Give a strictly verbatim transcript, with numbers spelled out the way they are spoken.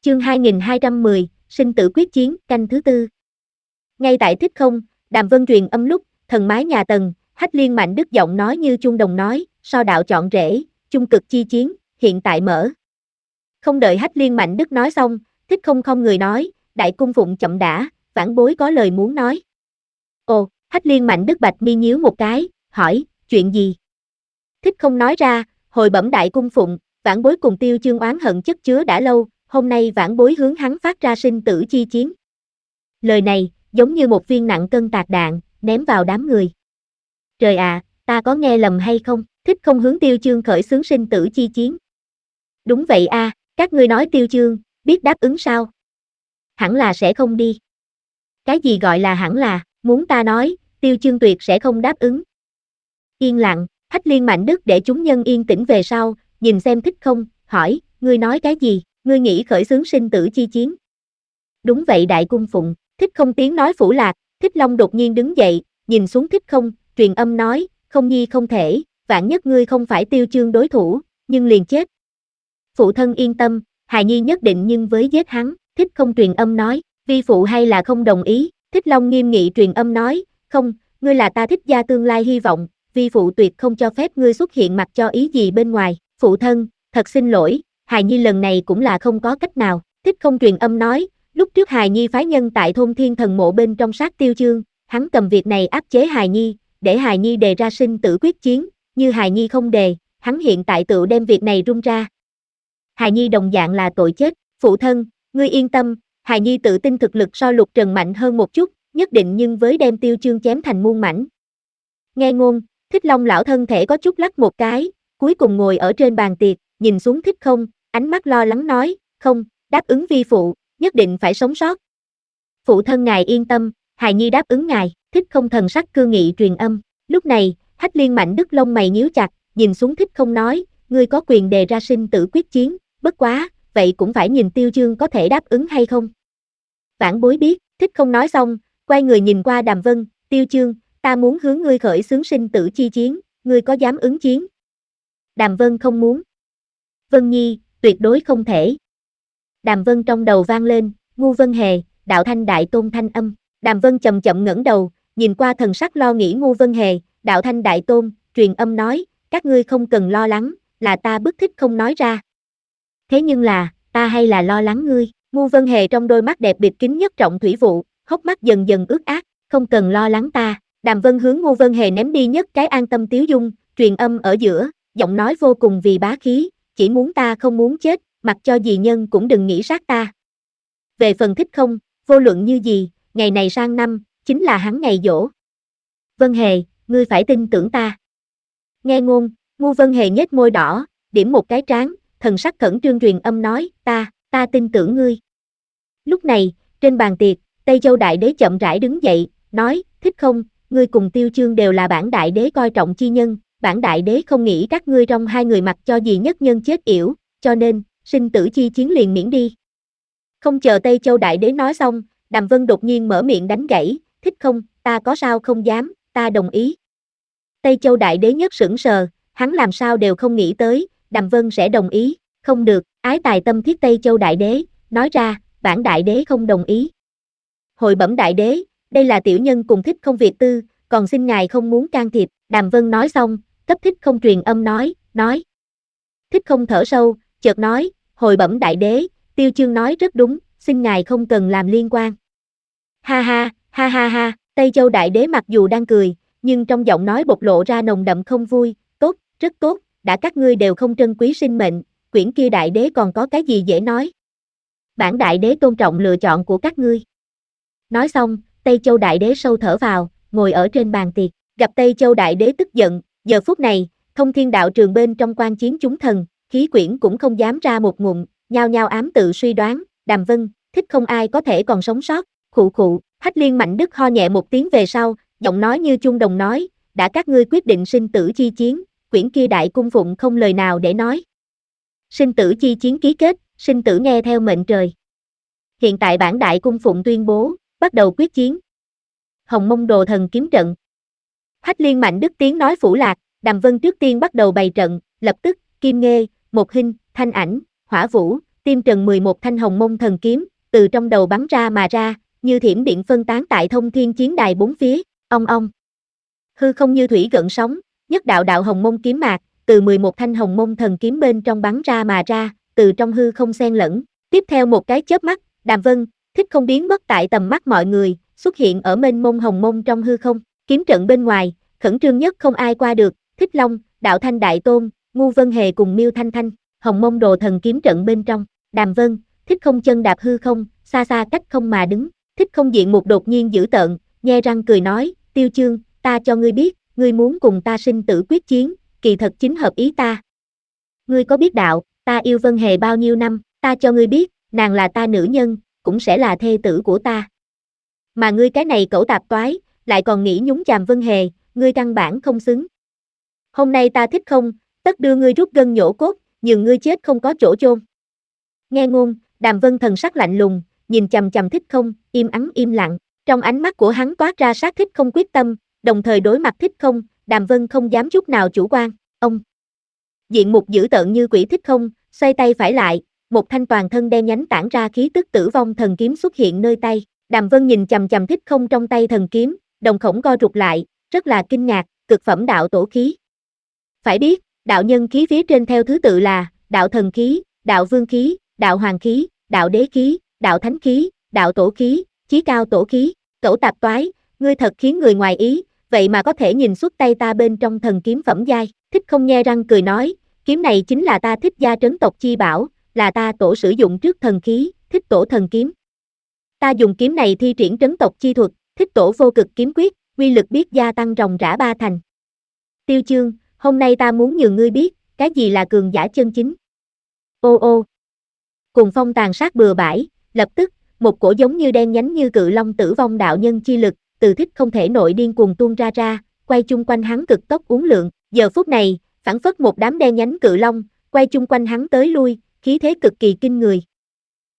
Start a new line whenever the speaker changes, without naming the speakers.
Chương hai nghìn hai trăm mười, sinh tử quyết chiến, canh thứ tư. Ngay tại Thích Không, Đàm Vân truyền âm lúc, thần mái nhà Tần, Hách Liên Mạnh Đức giọng nói như chuông đồng nói, so đạo chọn rễ, chung cực chi chiến, hiện tại mở. Không đợi Hách Liên Mạnh Đức nói xong, Thích Không không người nói, đại cung phụng chậm đã, vãn bối có lời muốn nói. Ồ, Hách Liên Mạnh Đức bạch mi nhíu một cái, hỏi, chuyện gì? Thích Không nói ra, hồi bẩm đại cung phụng, vãn bối cùng Tiêu Chương oán hận chất chứa đã lâu, hôm nay vãn bối hướng hắn phát ra sinh tử chi chiến. Lời này, giống như một viên nặng cân tạc đạn, ném vào đám người. Trời ạ, à, ta có nghe lầm hay không? Thích Không hướng Tiêu Chương khởi xướng sinh tử chi chiến. Đúng vậy a, à, các ngươi nói Tiêu Chương, biết đáp ứng sao? Hẳn là sẽ không đi. Cái gì gọi là hẳn là, muốn ta nói, Tiêu Chương tuyệt sẽ không đáp ứng. Yên lặng, Hách Liên Mạnh Đức để chúng nhân yên tĩnh về sau, nhìn xem Thích Không, hỏi, ngươi nói cái gì, ngươi nghĩ khởi xướng sinh tử chi chiến? Đúng vậy đại cung phụng, Thích Không tiếng nói phủ lạc, Thích Long đột nhiên đứng dậy, nhìn xuống Thích Không, truyền âm nói, không nhi không thể, vạn nhất ngươi không phải Tiêu Chương đối thủ, nhưng liền chết. Phụ thân yên tâm, hài nhi nhất định nhưng với giết hắn, Thích Không truyền âm nói, vi phụ hay là không đồng ý, Thích Long nghiêm nghị truyền âm nói, không, ngươi là ta Thích gia tương lai hy vọng, vi phụ tuyệt không cho phép ngươi xuất hiện mặt cho ý gì bên ngoài, phụ thân, thật xin lỗi, hài nhi lần này cũng là không có cách nào, Thích Không truyền âm nói, lúc trước hài nhi phái nhân tại thôn Thiên Thần Mộ bên trong sát Tiêu Chương, hắn cầm việc này áp chế hài nhi, để hài nhi đề ra sinh tử quyết chiến, như hài nhi không đề, hắn hiện tại tự đem việc này rung ra. Hài nhi đồng dạng là tội chết, phụ thân, ngươi yên tâm, hài nhi tự tin thực lực so Lục Trần mạnh hơn một chút, nhất định nhưng với đem Tiêu Chương chém thành muôn mảnh. Nghe ngôn, Thích Long lão thân thể có chút lắc một cái, cuối cùng ngồi ở trên bàn tiệc, nhìn xuống Thích Không, ánh mắt lo lắng nói, không, đáp ứng vi phụ, nhất định phải sống sót. Phụ thân ngài yên tâm, hài nhi đáp ứng ngài, Thích Không thần sắc cương nghị truyền âm. Lúc này, Hách Liên Mạnh Đức lông mày nhíu chặt, nhìn xuống Thích Không nói, ngươi có quyền đề ra sinh tử quyết chiến, bất quá, vậy cũng phải nhìn Tiêu Chương có thể đáp ứng hay không. Vãn bối biết, Thích Không nói xong, quay người nhìn qua Đàm Vân, Tiêu Chương, ta muốn hướng ngươi khởi xướng sinh tử chi chiến, ngươi có dám ứng chiến? Đàm Vân không muốn. Vân Nhi, tuyệt đối không thể. Đàm Vân trong đầu vang lên, Ngu Vân Hề, đạo thanh đại tôn thanh âm. Đàm Vân chậm chậm ngẩng đầu, nhìn qua thần sắc lo nghĩ Ngu Vân Hề, đạo thanh đại tôn, truyền âm nói, các ngươi không cần lo lắng, là ta bức Thích Không nói ra. Thế nhưng là, ta hay là lo lắng ngươi, Ngu Vân Hề trong đôi mắt đẹp bịt kín nhất trọng thủy vụ, hốc mắt dần dần ướt át, không cần lo lắng ta. Đàm Vân hướng Ngu Vân Hề ném đi nhất cái an tâm tiếu dung, truyền âm ở giữa, giọng nói vô cùng vì bá khí, chỉ muốn ta không muốn chết, mặc cho gì nhân cũng đừng nghĩ sát ta. Về phần Thích Không, vô luận như gì, ngày này sang năm, chính là hắn ngày giỗ. Vân Hề, ngươi phải tin tưởng ta. Nghe ngôn, Ngu Vân Hề nhếch môi đỏ, điểm một cái trán, thần sắc khẩn trương truyền âm nói, ta, ta tin tưởng ngươi. Lúc này, trên bàn tiệc, Tây Châu Đại Đế chậm rãi đứng dậy, nói, Thích Không, ngươi cùng Tiêu Chương đều là bản Đại Đế coi trọng chi nhân, bản Đại Đế không nghĩ các ngươi trong hai người mặc cho gì nhất nhân chết yểu, cho nên, sinh tử chi chiến liền miễn đi. Không chờ Tây Châu Đại Đế nói xong, Đàm Vân đột nhiên mở miệng đánh gãy, Thích Không, ta có sao không dám, ta đồng ý. Tây Châu Đại Đế nhất sững sờ, hắn làm sao đều không nghĩ tới, Đàm Vân sẽ đồng ý, không được, ái tài tâm thiết Tây Châu Đại Đế, nói ra, bản Đại Đế không đồng ý. Hồi bẩm Đại Đế, đây là tiểu nhân cùng Thích Không việc tư, còn xin ngài không muốn can thiệp, Đàm Vân nói xong, cấp Thích Không truyền âm nói, nói. Thích Không thở sâu, chợt nói, hồi bẩm Đại Đế, Tiêu Chương nói rất đúng, xin ngài không cần làm liên quan. Ha ha, ha ha ha, Tây Châu Đại Đế mặc dù đang cười, nhưng trong giọng nói bộc lộ ra nồng đậm không vui, tốt, rất tốt, đã các ngươi đều không trân quý sinh mệnh, quyển kia Đại Đế còn có cái gì dễ nói. Bản Đại Đế tôn trọng lựa chọn của các ngươi. Nói xong, Tây Châu Đại Đế sâu thở vào, ngồi ở trên bàn tiệc, gặp Tây Châu Đại Đế tức giận, giờ phút này, Thông Thiên đạo trường bên trong quan chiến chúng thần, khí quyển cũng không dám ra một ngụm, nhao nhao ám tự suy đoán, Đàm Vân, Thích không ai có thể còn sống sót, khụ khụ, Hách Liên Mạnh Đức ho nhẹ một tiếng về sau, giọng nói như chuông đồng nói, đã các ngươi quyết định sinh tử chi chiến, quyển kia đại cung phụng không lời nào để nói. Sinh tử chi chiến ký kết, sinh tử nghe theo mệnh trời. Hiện tại bản đại cung phụng tuyên bố, bắt đầu quyết chiến. Hồng Mông Đồ Thần kiếm trận. Hách Liên Mạnh Đức tiếng nói phủ lạc, Đàm Vân trước tiên bắt đầu bày trận, lập tức, Kim Nghê, Một Hinh, Thanh Ảnh, Hỏa Vũ, tim trần mười một thanh hồng mông thần kiếm, từ trong đầu bắn ra mà ra, như thiểm điện phân tán tại thông thiên chiến đài bốn phía, ong ong. Hư không như thủy gợn sóng, nhất đạo đạo hồng mông kiếm mạc, từ mười một thanh hồng mông thần kiếm bên trong bắn ra mà ra, từ trong hư không xen lẫn. Tiếp theo một cái chớp mắt, Đàm Vân, Thích Không biến mất tại tầm mắt mọi người, xuất hiện ở mênh mông hồng mông trong hư không. Kiếm trận bên ngoài, khẩn trương nhất không ai qua được, Thích Long, Đạo Thanh Đại Tôn, Ngu Vân Hề cùng Miêu Thanh Thanh, hồng mông đồ thần kiếm trận bên trong. Đàm Vân, Thích Không chân đạp hư không, xa xa cách không mà đứng. Thích Không diện một đột nhiên dữ tợn, nhe răng cười nói, Tiêu Chương, ta cho ngươi biết, ngươi muốn cùng ta sinh tử quyết chiến, kỳ thật chính hợp ý ta. Ngươi có biết đạo, ta yêu Vân Hề bao nhiêu năm, ta cho ngươi biết, nàng là ta nữ nhân, cũng sẽ là thê tử của ta. Mà ngươi cái này cẩu tạp toái, lại còn nghĩ nhúng chàm Vân Hề, ngươi căn bản không xứng. Hôm nay ta Thích Không, tất đưa ngươi rút gân nhổ cốt, nhường ngươi chết không có chỗ chôn. Nghe ngôn, Đàm Vân thần sắc lạnh lùng, nhìn chằm chằm Thích Không, im ắng im lặng, trong ánh mắt của hắn toát ra sát Thích Không quyết tâm, đồng thời đối mặt Thích Không, Đàm Vân không dám chút nào chủ quan, ông. Diện mục dữ tợn như quỷ Thích Không, xoay tay phải lại, một thanh toàn thân đen nhánh tản ra khí tức tử vong thần kiếm xuất hiện nơi tay. Đàm Vân nhìn chằm chằm Thích Không trong tay thần kiếm, đồng khổng co rụt lại, rất là kinh ngạc, cực phẩm đạo tổ khí. Phải biết, đạo nhân khí phía trên theo thứ tự là, đạo thần khí, đạo vương khí, đạo hoàng khí, đạo đế khí, đạo thánh khí, đạo tổ khí, chí cao tổ khí. Cẩu tạp toái, ngươi thật khiến người ngoài ý, vậy mà có thể nhìn xuất tay ta bên trong thần kiếm phẩm giai. Thích Không nhe răng cười nói, kiếm này chính là ta Thích gia trấn tộc chi bảo, là ta tổ sử dụng trước thần khí, Thích tổ thần kiếm. Ta dùng kiếm này thi triển trấn tộc chi thuật, Thích tổ vô cực kiếm quyết, uy lực biết gia tăng ròng rã ba thành. Tiêu Chương, hôm nay ta muốn nhường ngươi biết, cái gì là cường giả chân chính. Ô ô. Cùng phong tàn sát bừa bãi, lập tức, một cổ giống như đen nhánh như cự long tử vong đạo nhân chi lực, từ Thích Không thể nội điên cuồng tuôn ra ra, quay chung quanh hắn cực tốc uốn lượn. Giờ phút này, phảng phất một đám đen nhánh cự long, quay chung quanh hắn tới lui, khí thế cực kỳ kinh người.